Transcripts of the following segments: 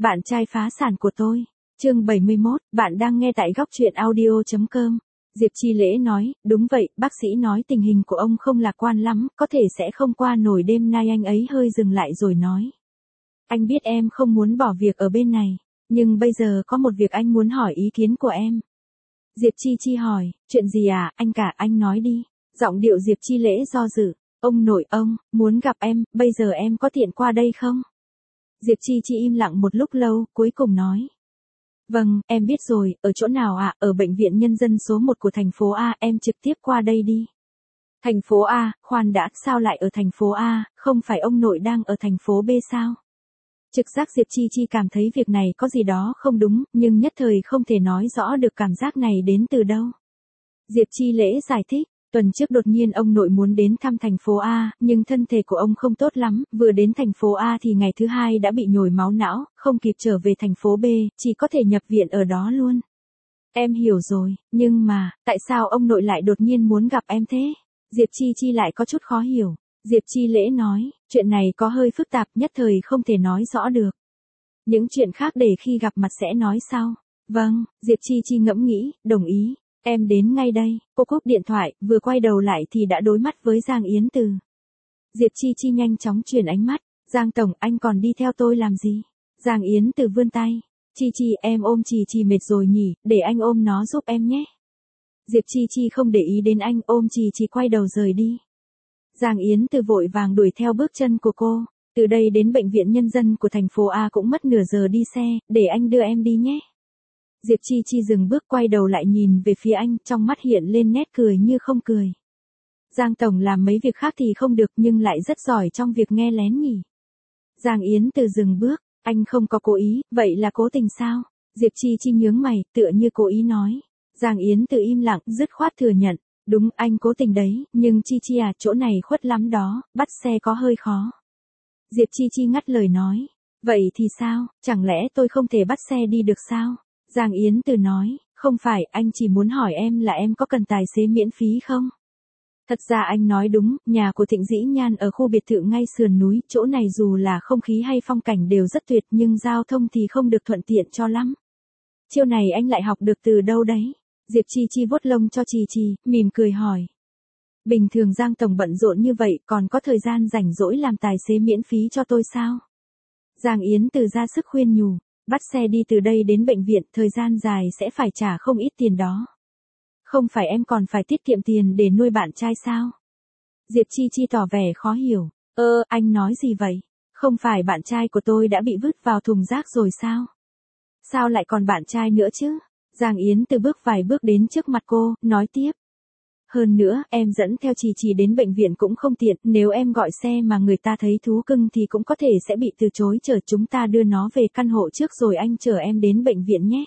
Bạn trai phá sản của tôi. Chương 71, bạn đang nghe tại góc truyện audio.com. Diệp Chi Lễ nói, đúng vậy, bác sĩ nói tình hình của ông không lạc quan lắm, có thể sẽ không qua nổi đêm nay. Anh ấy hơi dừng lại rồi nói. Anh biết em không muốn bỏ việc ở bên này, nhưng bây giờ có một việc anh muốn hỏi ý kiến của em. Diệp Chi hỏi, chuyện gì à, anh cả, anh nói đi. Giọng điệu Diệp Chi Lễ do dự. Ông nội ông, muốn gặp em, bây giờ em có tiện qua đây không? Diệp Chi im lặng một lúc lâu, cuối cùng nói. Vâng, em biết rồi, ở chỗ nào ạ? Ở bệnh viện nhân dân số 1 của thành phố A, em trực tiếp qua đây đi. Thành phố A, khoan đã, sao lại ở thành phố A, không phải ông nội đang ở thành phố B sao? Trực giác Diệp Chi cảm thấy việc này có gì đó không đúng, nhưng nhất thời không thể nói rõ được cảm giác này đến từ đâu. Diệp Chi Lễ giải thích. Tuần trước đột nhiên ông nội muốn đến thăm thành phố A, nhưng thân thể của ông không tốt lắm, vừa đến thành phố A thì ngày thứ hai đã bị nhồi máu não, không kịp trở về thành phố B, chỉ có thể nhập viện ở đó luôn. Em hiểu rồi, nhưng mà, tại sao ông nội lại đột nhiên muốn gặp em thế? Diệp Chi lại có chút khó hiểu. Diệp Chi Lễ nói, chuyện này có hơi phức tạp, nhất thời không thể nói rõ được. Những chuyện khác để khi gặp mặt sẽ nói sau. Vâng, Diệp Chi ngẫm nghĩ, đồng ý. Em đến ngay đây, cô cúp điện thoại, vừa quay đầu lại thì đã đối mắt với Giang Yến Từ. Diệp Chi nhanh chóng chuyển ánh mắt, Giang Tổng, anh còn đi theo tôi làm gì? Giang Yến Từ vươn tay, Chi em ôm Chi mệt rồi nhỉ, để anh ôm nó giúp em nhé. Diệp Chi không để ý đến anh, ôm Chi quay đầu rời đi. Giang Yến Từ vội vàng đuổi theo bước chân của cô, từ đây đến bệnh viện nhân dân của thành phố A cũng mất nửa giờ đi xe, để anh đưa em đi nhé. Diệp Chi dừng bước quay đầu lại nhìn về phía anh, trong mắt hiện lên nét cười như không cười. Giang Tổng làm mấy việc khác thì không được nhưng lại rất giỏi trong việc nghe lén nhỉ. Giang Yến Từ dừng bước, anh không có cố ý, vậy là cố tình sao? Diệp Chi nhướng mày, tựa như cố ý nói. Giang Yến Từ im lặng, dứt khoát thừa nhận. Đúng, anh cố tình đấy, nhưng Chi à, chỗ này khuất lắm đó, bắt xe có hơi khó. Diệp Chi ngắt lời nói. Vậy thì sao, chẳng lẽ tôi không thể bắt xe đi được sao? Giang Yến Từ nói, không phải, anh chỉ muốn hỏi em là em có cần tài xế miễn phí không? Thật ra anh nói đúng, nhà của Thịnh Dĩ Nhan ở khu biệt thự ngay sườn núi, chỗ này dù là không khí hay phong cảnh đều rất tuyệt nhưng giao thông thì không được thuận tiện cho lắm. Chiêu này anh lại học được từ đâu đấy? Diệp Chi vuốt lông cho Chi, mỉm cười hỏi. Bình thường Giang Tổng bận rộn như vậy còn có thời gian rảnh rỗi làm tài xế miễn phí cho tôi sao? Giang Yến Từ ra sức khuyên nhủ. Bắt xe đi từ đây đến bệnh viện, thời gian dài sẽ phải trả không ít tiền đó. Không phải em còn phải tiết kiệm tiền để nuôi bạn trai sao? Diệp Chi tỏ vẻ khó hiểu. Anh nói gì vậy? Không phải bạn trai của tôi đã bị vứt vào thùng rác rồi sao? Sao lại còn bạn trai nữa chứ? Giang Yến Từ bước vài bước đến trước mặt cô, nói tiếp. Hơn nữa, em dẫn theo Chi đến bệnh viện cũng không tiện, nếu em gọi xe mà người ta thấy thú cưng thì cũng có thể sẽ bị từ chối, chờ chúng ta đưa nó về căn hộ trước rồi anh chở em đến bệnh viện nhé.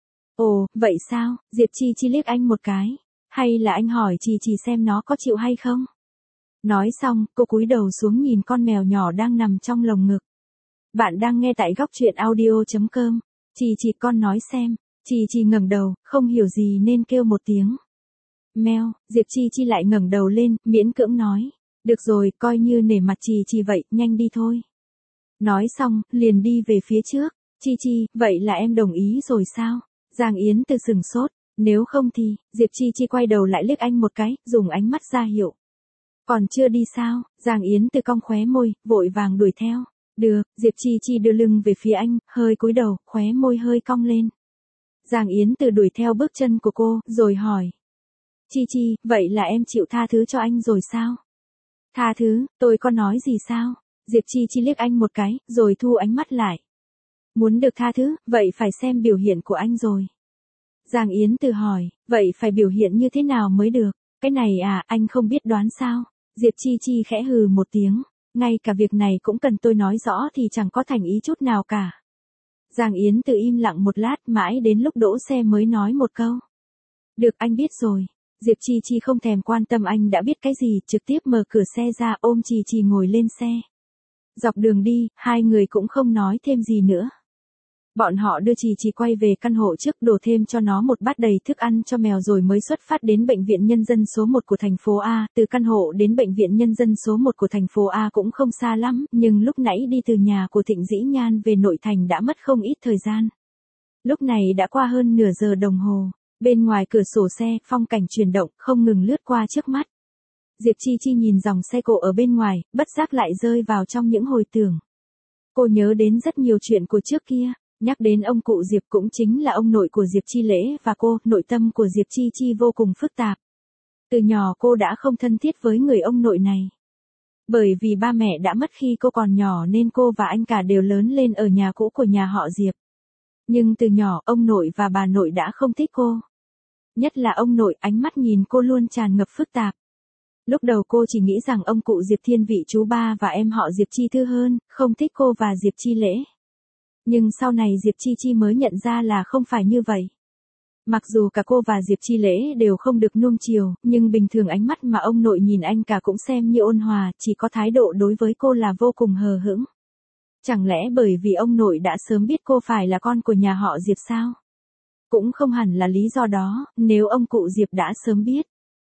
Ồ, vậy sao? Diệp Chi liếc anh một cái. Hay là anh hỏi Chi xem nó có chịu hay không? Nói xong, cô cúi đầu xuống nhìn con mèo nhỏ đang nằm trong lồng ngực. Bạn đang nghe tại góc truyện audio.com. Chi con nói xem. Chi ngẩng đầu, không hiểu gì nên kêu một tiếng. Mèo, Diệp Chi lại ngẩng đầu lên, miễn cưỡng nói. Được rồi, coi như nể mặt Chi vậy, nhanh đi thôi. Nói xong, liền đi về phía trước. Chi, vậy là em đồng ý rồi sao? Giang Yến Từ sừng sốt. Nếu không thì, Diệp Chi quay đầu lại liếc anh một cái, dùng ánh mắt ra hiệu. Còn chưa đi sao? Giang Yến Từ cong khóe môi, vội vàng đuổi theo. Được, Diệp Chi đưa lưng về phía anh, hơi cúi đầu, khóe môi hơi cong lên. Giang Yến Từ đuổi theo bước chân của cô, rồi hỏi. Chi, vậy là em chịu tha thứ cho anh rồi sao? Tha thứ, tôi có nói gì sao? Diệp Chi liếc anh một cái, rồi thu ánh mắt lại. Muốn được tha thứ, vậy phải xem biểu hiện của anh rồi. Giang Yến Từ hỏi, vậy phải biểu hiện như thế nào mới được? Cái này à, anh không biết đoán sao? Diệp Chi khẽ hừ một tiếng, ngay cả việc này cũng cần tôi nói rõ thì chẳng có thành ý chút nào cả. Giang Yến Từ im lặng một lát, mãi đến lúc đỗ xe mới nói một câu. Được, anh biết rồi. Diệp Chi không thèm quan tâm anh đã biết cái gì, trực tiếp mở cửa xe ra ôm Chi ngồi lên xe. Dọc đường đi, hai người cũng không nói thêm gì nữa. Bọn họ đưa Trì Trì quay về căn hộ trước, đổ thêm cho nó một bát đầy thức ăn cho mèo rồi mới xuất phát đến bệnh viện nhân dân số 1 của thành phố A. Từ căn hộ đến bệnh viện nhân dân số 1 của thành phố A cũng không xa lắm, nhưng lúc nãy đi từ nhà của Thịnh Dĩ Nhan về nội thành đã mất không ít thời gian. Lúc này đã qua hơn nửa giờ đồng hồ, bên ngoài cửa sổ xe, phong cảnh chuyển động, không ngừng lướt qua trước mắt. Diệp Chi Chi nhìn dòng xe cộ ở bên ngoài, bất giác lại rơi vào trong những hồi tưởng. Cô nhớ đến rất nhiều chuyện của trước kia. Nhắc đến ông cụ Diệp cũng chính là ông nội của Diệp Chi Lễ và cô, nội tâm của Diệp Chi Chi vô cùng phức tạp. Từ nhỏ cô đã không thân thiết với người ông nội này. Bởi vì ba mẹ đã mất khi cô còn nhỏ nên cô và anh cả đều lớn lên ở nhà cũ của nhà họ Diệp. Nhưng từ nhỏ ông nội và bà nội đã không thích cô. Nhất là ông nội, ánh mắt nhìn cô luôn tràn ngập phức tạp. Lúc đầu cô chỉ nghĩ rằng ông cụ Diệp thiên vị chú ba và em họ Diệp Chi Thư hơn, không thích cô và Diệp Chi Lễ. Nhưng sau này Diệp Chi Chi mới nhận ra là không phải như vậy. Mặc dù cả cô và Diệp Chi Lễ đều không được nuông chiều, nhưng bình thường ánh mắt mà ông nội nhìn anh cả cũng xem như ôn hòa, chỉ có thái độ đối với cô là vô cùng hờ hững. Chẳng lẽ bởi vì ông nội đã sớm biết cô phải là con của nhà họ Diệp sao? Cũng không hẳn là lý do đó, nếu ông cụ Diệp đã sớm biết.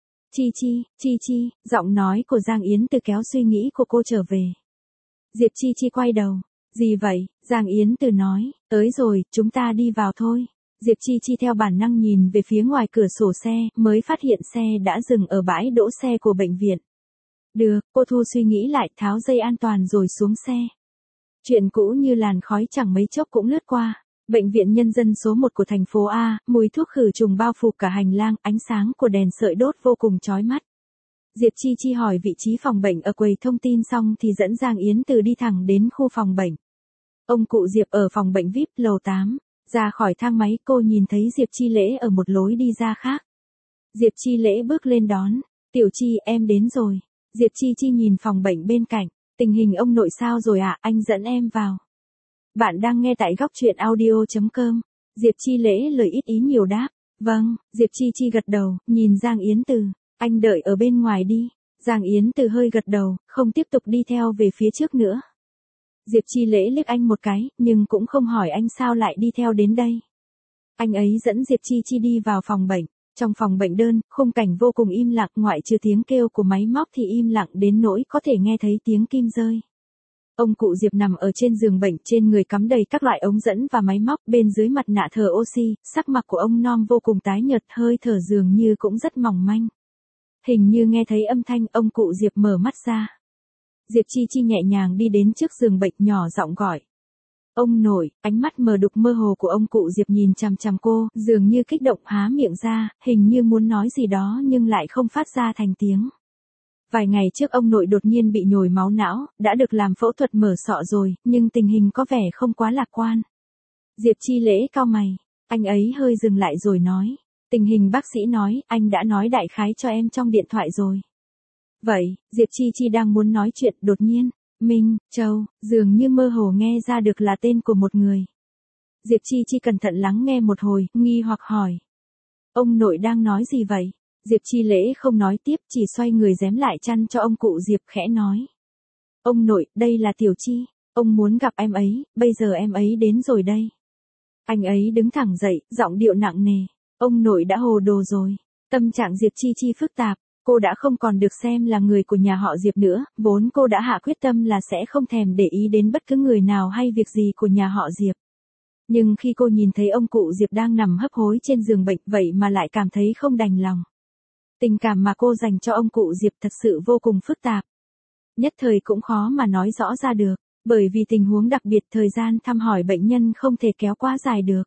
Chi Chi, giọng nói của Giang Yến Từ kéo suy nghĩ của cô trở về. Diệp Chi Chi quay đầu. Gì vậy? Giang Yến Từ nói, tới rồi, chúng ta đi vào thôi. Diệp Chi Chi theo bản năng nhìn về phía ngoài cửa sổ xe, mới phát hiện xe đã dừng ở bãi đỗ xe của bệnh viện. Được, cô thu suy nghĩ lại, tháo dây an toàn rồi xuống xe. Chuyện cũ như làn khói chẳng mấy chốc cũng lướt qua. Bệnh viện nhân dân số 1 của thành phố A, mùi thuốc khử trùng bao phủ cả hành lang, ánh sáng của đèn sợi đốt vô cùng chói mắt. Diệp Chi Chi hỏi vị trí phòng bệnh ở quầy thông tin xong thì dẫn Giang Yến Từ đi thẳng đến khu phòng bệnh. Ông cụ Diệp ở phòng bệnh VIP lầu 8. Ra khỏi thang máy cô nhìn thấy Diệp Chi Lễ ở một lối đi ra khác. Diệp Chi Lễ bước lên đón. Tiểu Chi, em đến rồi. Diệp Chi Chi nhìn phòng bệnh bên cạnh. Tình hình ông nội sao rồi ạ, anh dẫn em vào. Bạn đang nghe tại góc truyện audio.com. Diệp Chi Lễ lời ít ý nhiều đáp. Vâng, Diệp Chi Chi gật đầu, nhìn Giang Yến Từ. Anh đợi ở bên ngoài đi. Giang Yến Từ hơi gật đầu, không tiếp tục đi theo về phía trước nữa. Diệp Chi Lễ liếc anh một cái, nhưng cũng không hỏi anh sao lại đi theo đến đây. Anh ấy dẫn Diệp Chi Chi đi vào phòng bệnh. Trong phòng bệnh đơn, khung cảnh vô cùng im lặng, ngoại trừ tiếng kêu của máy móc thì im lặng đến nỗi có thể nghe thấy tiếng kim rơi. Ông cụ Diệp nằm ở trên giường bệnh, trên người cắm đầy các loại ống dẫn và máy móc, bên dưới mặt nạ thở oxy, sắc mặt của ông non vô cùng tái nhợt, hơi thở dường như cũng rất mỏng manh. Hình như nghe thấy âm thanh, ông cụ Diệp mở mắt ra. Diệp Chi Chi nhẹ nhàng đi đến trước giường bệnh, nhỏ giọng gọi. Ông nội, ánh mắt mờ đục mơ hồ của ông cụ Diệp nhìn chằm chằm cô, dường như kích động há miệng ra, hình như muốn nói gì đó nhưng lại không phát ra thành tiếng. Vài ngày trước ông nội đột nhiên bị nhồi máu não, đã được làm phẫu thuật mở sọ rồi, nhưng tình hình có vẻ không quá lạc quan. Diệp Chi Lễ cau mày, anh ấy hơi dừng lại rồi nói. Tình hình bác sĩ nói, anh đã nói đại khái cho em trong điện thoại rồi. Vậy, Diệp Chi Chi đang muốn nói chuyện, đột nhiên, Minh Châu, dường như mơ hồ nghe ra được là tên của một người. Diệp Chi Chi cẩn thận lắng nghe một hồi, nghi hoặc hỏi. Ông nội đang nói gì vậy? Diệp Chi Lễ không nói tiếp, chỉ xoay người giém lại chăn cho ông cụ Diệp, khẽ nói. Ông nội, đây là Tiểu Chi, ông muốn gặp em ấy, bây giờ em ấy đến rồi đây. Anh ấy đứng thẳng dậy, giọng điệu nặng nề. Ông nội đã hồ đồ rồi. Tâm trạng Diệp Chi Chi phức tạp. Cô đã không còn được xem là người của nhà họ Diệp nữa, vốn cô đã hạ quyết tâm là sẽ không thèm để ý đến bất cứ người nào hay việc gì của nhà họ Diệp. Nhưng khi cô nhìn thấy ông cụ Diệp đang nằm hấp hối trên giường bệnh, vậy mà lại cảm thấy không đành lòng. Tình cảm mà cô dành cho ông cụ Diệp thật sự vô cùng phức tạp. Nhất thời cũng khó mà nói rõ ra được, bởi vì tình huống đặc biệt, thời gian thăm hỏi bệnh nhân không thể kéo quá dài được.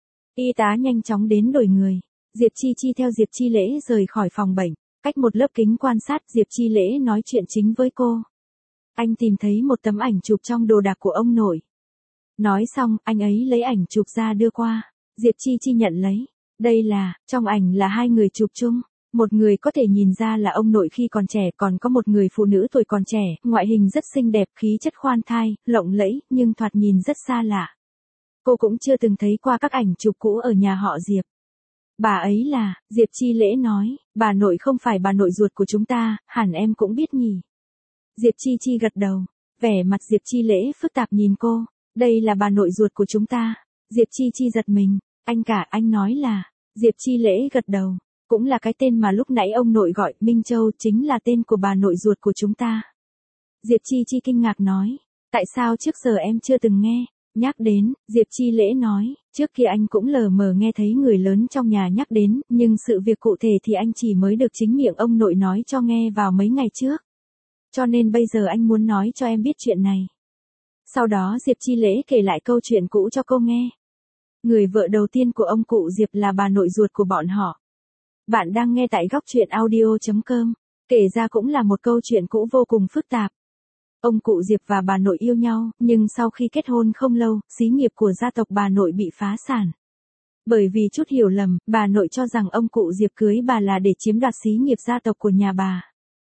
Y tá nhanh chóng đến đổi người. Diệp Chi Chi theo Diệp Chi Lễ rời khỏi phòng bệnh. Cách một lớp kính quan sát, Diệp Chi Lễ nói chuyện chính với cô. Anh tìm thấy một tấm ảnh chụp trong đồ đạc của ông nội. Nói xong, anh ấy lấy ảnh chụp ra đưa qua. Diệp Chi Chi nhận lấy. Đây là, trong ảnh là hai người chụp chung. Một người có thể nhìn ra là ông nội khi còn trẻ, còn có một người phụ nữ tuổi còn trẻ, ngoại hình rất xinh đẹp, khí chất khoan thai, lộng lẫy, nhưng thoạt nhìn rất xa lạ. Cô cũng chưa từng thấy qua các ảnh chụp cũ ở nhà họ Diệp. Bà ấy là, Diệp Chi Lễ nói, bà nội không phải bà nội ruột của chúng ta, hẳn em cũng biết nhỉ. Diệp Chi Chi gật đầu, vẻ mặt Diệp Chi Lễ phức tạp nhìn cô, đây là bà nội ruột của chúng ta. Diệp Chi Chi giật mình, anh cả, anh nói là, Diệp Chi Lễ gật đầu, cũng là cái tên mà lúc nãy ông nội gọi, Minh Châu chính là tên của bà nội ruột của chúng ta. Diệp Chi Chi kinh ngạc nói, tại sao trước giờ em chưa từng nghe? Nhắc đến, Diệp Chi Lễ nói, trước kia anh cũng lờ mờ nghe thấy người lớn trong nhà nhắc đến, nhưng sự việc cụ thể thì anh chỉ mới được chính miệng ông nội nói cho nghe vào mấy ngày trước. Cho nên bây giờ anh muốn nói cho em biết chuyện này. Sau đó Diệp Chi Lễ kể lại câu chuyện cũ cho cô nghe. Người vợ đầu tiên của ông cụ Diệp là bà nội ruột của bọn họ. Bạn đang nghe tại góc truyện audio.com. Kể ra cũng là một câu chuyện cũ vô cùng phức tạp. Ông cụ Diệp và bà nội yêu nhau, nhưng sau khi kết hôn không lâu, xí nghiệp của gia tộc bà nội bị phá sản. Bởi vì chút hiểu lầm, bà nội cho rằng ông cụ Diệp cưới bà là để chiếm đoạt xí nghiệp gia tộc của nhà bà.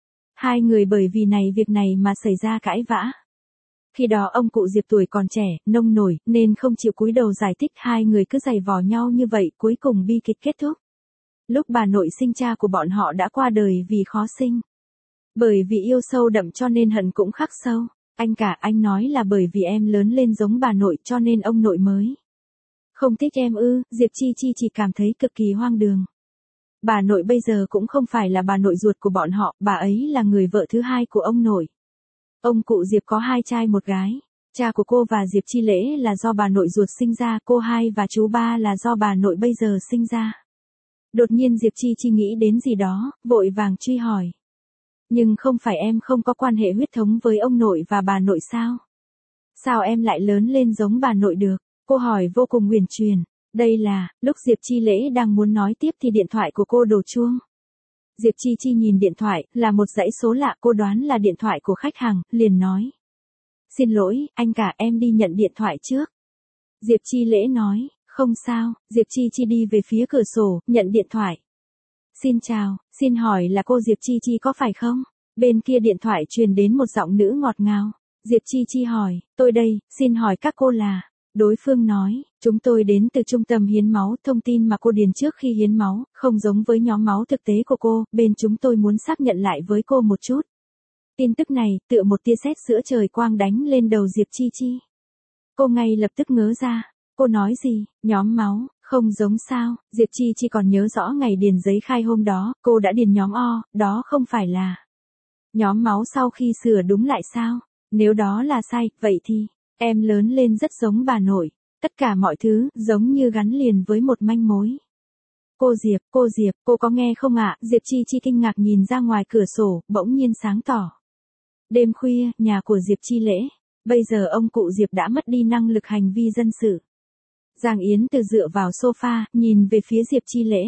Hai người bởi vì việc này mà xảy ra cãi vã. Khi đó ông cụ Diệp tuổi còn trẻ, nông nổi, nên không chịu cúi đầu giải thích, hai người cứ giày vò nhau như vậy, cuối cùng bi kịch kết thúc. Lúc bà nội sinh cha của bọn họ đã qua đời vì khó sinh. Bởi vì yêu sâu đậm cho nên hận cũng khắc sâu. Anh cả, anh nói là bởi vì em lớn lên giống bà nội cho nên ông nội mới không thích em ư? Diệp Chi Chi chỉ cảm thấy cực kỳ hoang đường. Bà nội bây giờ cũng không phải là bà nội ruột của bọn họ, bà ấy là người vợ thứ hai của ông nội. Ông cụ Diệp có hai trai một gái. Cha của cô và Diệp Chi Lễ là do bà nội ruột sinh ra, cô hai và chú ba là do bà nội bây giờ sinh ra. Đột nhiên Diệp Chi Chi nghĩ đến gì đó, vội vàng truy hỏi. Nhưng không phải em không có quan hệ huyết thống với ông nội và bà nội sao? Sao em lại lớn lên giống bà nội được? Cô hỏi vô cùng huyền truyền. Đây là, lúc Diệp Chi Lễ đang muốn nói tiếp thì điện thoại của cô đổ chuông. Diệp Chi Chi nhìn điện thoại, là một dãy số lạ, cô đoán là điện thoại của khách hàng, liền nói. Xin lỗi, anh cả, em đi nhận điện thoại trước. Diệp Chi Lễ nói, không sao. Diệp Chi Chi đi về phía cửa sổ, nhận điện thoại. Xin chào, xin hỏi là cô Diệp Chi Chi có phải không? Bên kia điện thoại truyền đến một giọng nữ ngọt ngào. Diệp Chi Chi hỏi, tôi đây, xin hỏi các cô là... Đối phương nói, chúng tôi đến từ trung tâm hiến máu, thông tin mà cô điền trước khi hiến máu, không giống với nhóm máu thực tế của cô, bên chúng tôi muốn xác nhận lại với cô một chút. Tin tức này, tựa một tia sét giữa trời quang đánh lên đầu Diệp Chi Chi. Cô ngay lập tức ngớ ra, cô nói gì, nhóm máu, không giống sao, Diệp Chi Chi còn nhớ rõ ngày điền giấy khai hôm đó, cô đã điền nhóm O, đó không phải là nhóm máu sau khi sửa đúng lại sao, nếu đó là sai, vậy thì... Em lớn lên rất giống bà nội, tất cả mọi thứ giống như gắn liền với một manh mối. Cô Diệp, cô có nghe không ạ? Diệp Chi Chi kinh ngạc nhìn ra ngoài cửa sổ, bỗng nhiên sáng tỏ. Đêm khuya, nhà của Diệp Chi Lễ, bây giờ ông cụ Diệp đã mất đi năng lực hành vi dân sự. Giang Yến Từ dựa vào sofa, nhìn về phía Diệp Chi Lễ.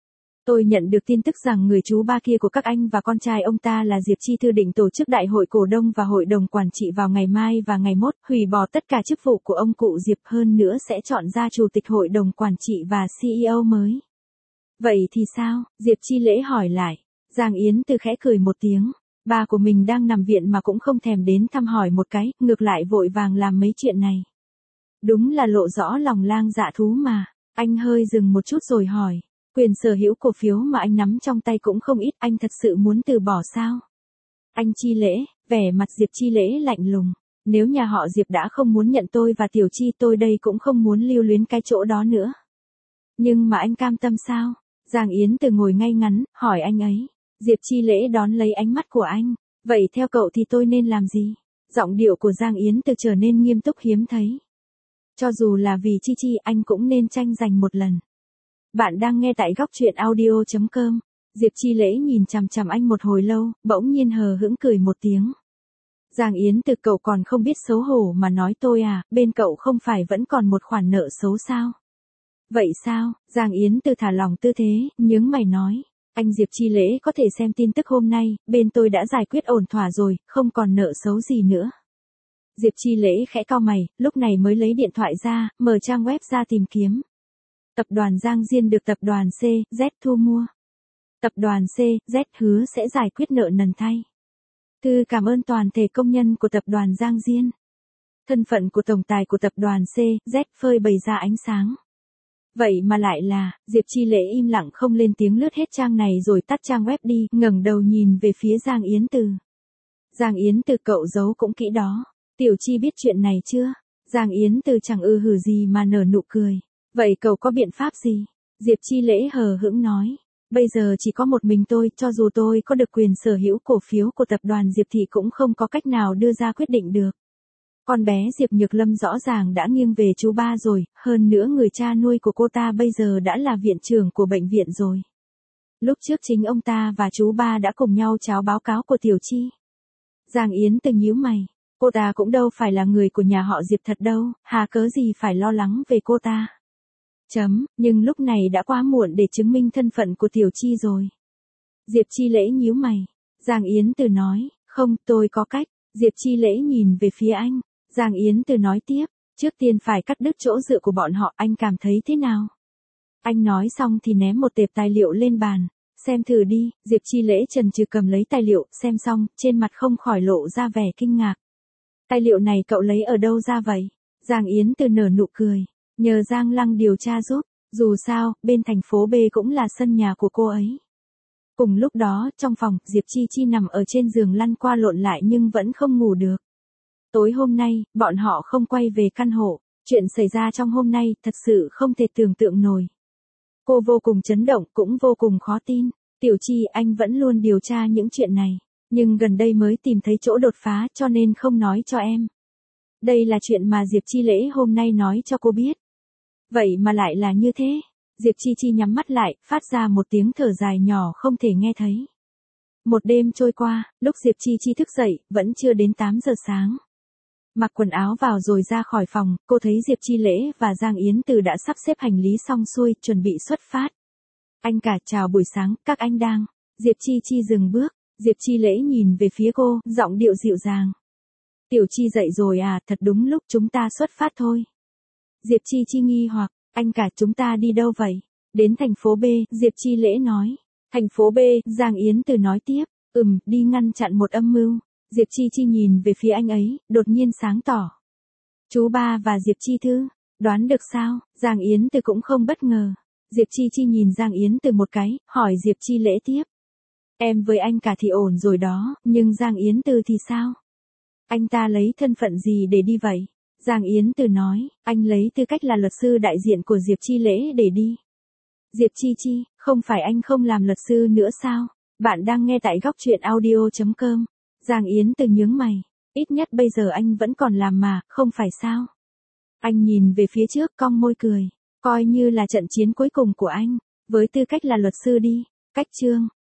Tôi nhận được tin tức rằng người chú ba kia của các anh và con trai ông ta là Diệp Chi Thư định tổ chức đại hội cổ đông và hội đồng quản trị vào ngày mai và ngày mốt, hủy bỏ tất cả chức vụ của ông cụ Diệp, hơn nữa sẽ chọn ra chủ tịch hội đồng quản trị và CEO mới. Vậy thì sao? Diệp Chi Lễ hỏi lại. Giang Yến Từ khẽ cười một tiếng. Ba của mình đang nằm viện mà cũng không thèm đến thăm hỏi một cái, ngược lại vội vàng làm mấy chuyện này. Đúng là lộ rõ lòng lang dạ thú mà. Anh hơi dừng một chút rồi hỏi. Quyền sở hữu cổ phiếu mà anh nắm trong tay cũng không ít, anh thật sự muốn từ bỏ sao? Anh Chi Lễ, vẻ mặt Diệp Chi Lễ lạnh lùng. Nếu nhà họ Diệp đã không muốn nhận tôi và Tiểu Chi, tôi đây cũng không muốn lưu luyến cái chỗ đó nữa. Nhưng mà anh cam tâm sao? Giang Yến Từ ngồi ngay ngắn, hỏi anh ấy. Diệp Chi Lễ đón lấy ánh mắt của anh. Vậy theo cậu thì tôi nên làm gì? Giọng điệu của Giang Yến Từ trở nên nghiêm túc hiếm thấy. Cho dù là vì Chi Chi, anh cũng nên tranh giành một lần. Bạn đang nghe tại góc truyện audio.com. Diệp Chi Lễ nhìn chằm chằm anh một hồi lâu, bỗng nhiên hờ hững cười một tiếng. Giang Yến Từ, cậu còn không biết xấu hổ mà nói tôi à, bên cậu không phải vẫn còn một khoản nợ xấu sao? Vậy sao? Giang Yến Từ thả lỏng tư thế, nhướng mày nói. Anh Diệp Chi Lễ có thể xem tin tức hôm nay, bên tôi đã giải quyết ổn thỏa rồi, không còn nợ xấu gì nữa. Diệp Chi Lễ khẽ cau mày, lúc này mới lấy điện thoại ra, mở trang web ra tìm kiếm. Tập đoàn Giang Diên được tập đoàn CZ thu mua. Tập đoàn CZ hứa sẽ giải quyết nợ nần thay. Thư cảm ơn toàn thể công nhân của tập đoàn Giang Diên. Thân phận của tổng tài của tập đoàn CZ phơi bày ra ánh sáng. Vậy mà lại là, Diệp Chi Lễ im lặng không lên tiếng, lướt hết trang này rồi tắt trang web đi, ngẩng đầu nhìn về phía Giang Yến Từ. Giang Yến Từ, cậu giấu cũng kỹ đó. Tiểu Chi biết chuyện này chưa? Giang Yến Từ chẳng hử gì mà nở nụ cười. Vậy cậu có biện pháp gì? Diệp Chi Lễ hờ hững nói. Bây giờ chỉ có một mình tôi, cho dù tôi có được quyền sở hữu cổ phiếu của tập đoàn Diệp thì cũng không có cách nào đưa ra quyết định được. Con bé Diệp Nhược Lâm rõ ràng đã nghiêng về chú ba rồi, hơn nữa người cha nuôi của cô ta bây giờ đã là viện trưởng của bệnh viện rồi. Lúc trước chính ông ta và chú ba đã cùng nhau cháo báo cáo của Tiểu Chi. Giang Yến Từ nhíu mày, cô ta cũng đâu phải là người của nhà họ Diệp thật đâu, hà cớ gì phải lo lắng về cô ta. Nhưng lúc này đã quá muộn để chứng minh thân phận của Tiểu Chi rồi. Diệp Chi Lễ nhíu mày. Giang Yến Từ nói, không, tôi có cách. Diệp Chi Lễ nhìn về phía anh. Giang Yến Từ nói tiếp, trước tiên phải cắt đứt chỗ dựa của bọn họ, anh cảm thấy thế nào? Anh nói xong thì ném một tệp tài liệu lên bàn. Xem thử đi. Diệp Chi Lễ chần chừ cầm lấy tài liệu, xem xong, trên mặt không khỏi lộ ra vẻ kinh ngạc. Tài liệu này cậu lấy ở đâu ra vậy? Giang Yến Từ nở nụ cười. Nhờ Giang Lăng điều tra giúp, dù sao, bên thành phố B cũng là sân nhà của cô ấy. Cùng lúc đó, trong phòng, Diệp Chi Chi nằm ở trên giường lăn qua lộn lại nhưng vẫn không ngủ được. Tối hôm nay, bọn họ không quay về căn hộ, chuyện xảy ra trong hôm nay thật sự không thể tưởng tượng nổi. Cô vô cùng chấn động, cũng vô cùng khó tin. Tiểu Chi, anh vẫn luôn điều tra những chuyện này, nhưng gần đây mới tìm thấy chỗ đột phá cho nên không nói cho em. Đây là chuyện mà Diệp Chi Lễ hôm nay nói cho cô biết. Vậy mà lại là như thế. Diệp Chi Chi nhắm mắt lại, phát ra một tiếng thở dài nhỏ không thể nghe thấy. Một đêm trôi qua, lúc Diệp Chi Chi thức dậy, vẫn chưa đến 8 giờ sáng. Mặc quần áo vào rồi ra khỏi phòng, cô thấy Diệp Chi Lễ và Giang Yến Từ đã sắp xếp hành lý xong xuôi, chuẩn bị xuất phát. Anh cả, chào buổi sáng, các anh đang. Diệp Chi Chi dừng bước, Diệp Chi Lễ nhìn về phía cô, giọng điệu dịu dàng. Tiểu Chi dậy rồi à, thật đúng lúc chúng ta xuất phát thôi. Diệp Chi Chi nghi hoặc, anh cả chúng ta đi đâu vậy? Đến thành phố B, Diệp Chi Lễ nói. Thành phố B, Giang Yến Từ nói tiếp, đi ngăn chặn một âm mưu. Diệp Chi Chi nhìn về phía anh ấy, đột nhiên sáng tỏ. Chú ba và Diệp Chi Thư, đoán được sao? Giang Yến Từ cũng không bất ngờ. Diệp Chi Chi nhìn Giang Yến Từ một cái, hỏi Diệp Chi Lễ tiếp. Em với anh cả thì ổn rồi đó, nhưng Giang Yến Từ thì sao? Anh ta lấy thân phận gì để đi vậy? Giang Yến Từ nói, anh lấy tư cách là luật sư đại diện của Diệp Chi Lễ để đi. Diệp Chi Chi, không phải anh không làm luật sư nữa sao? Bạn đang nghe tại góc truyện audio.com. Giang Yến Từ nhướng mày, ít nhất bây giờ anh vẫn còn làm mà, không phải sao? Anh nhìn về phía trước cong môi cười, coi như là trận chiến cuối cùng của anh, với tư cách là luật sư đi. Cách chương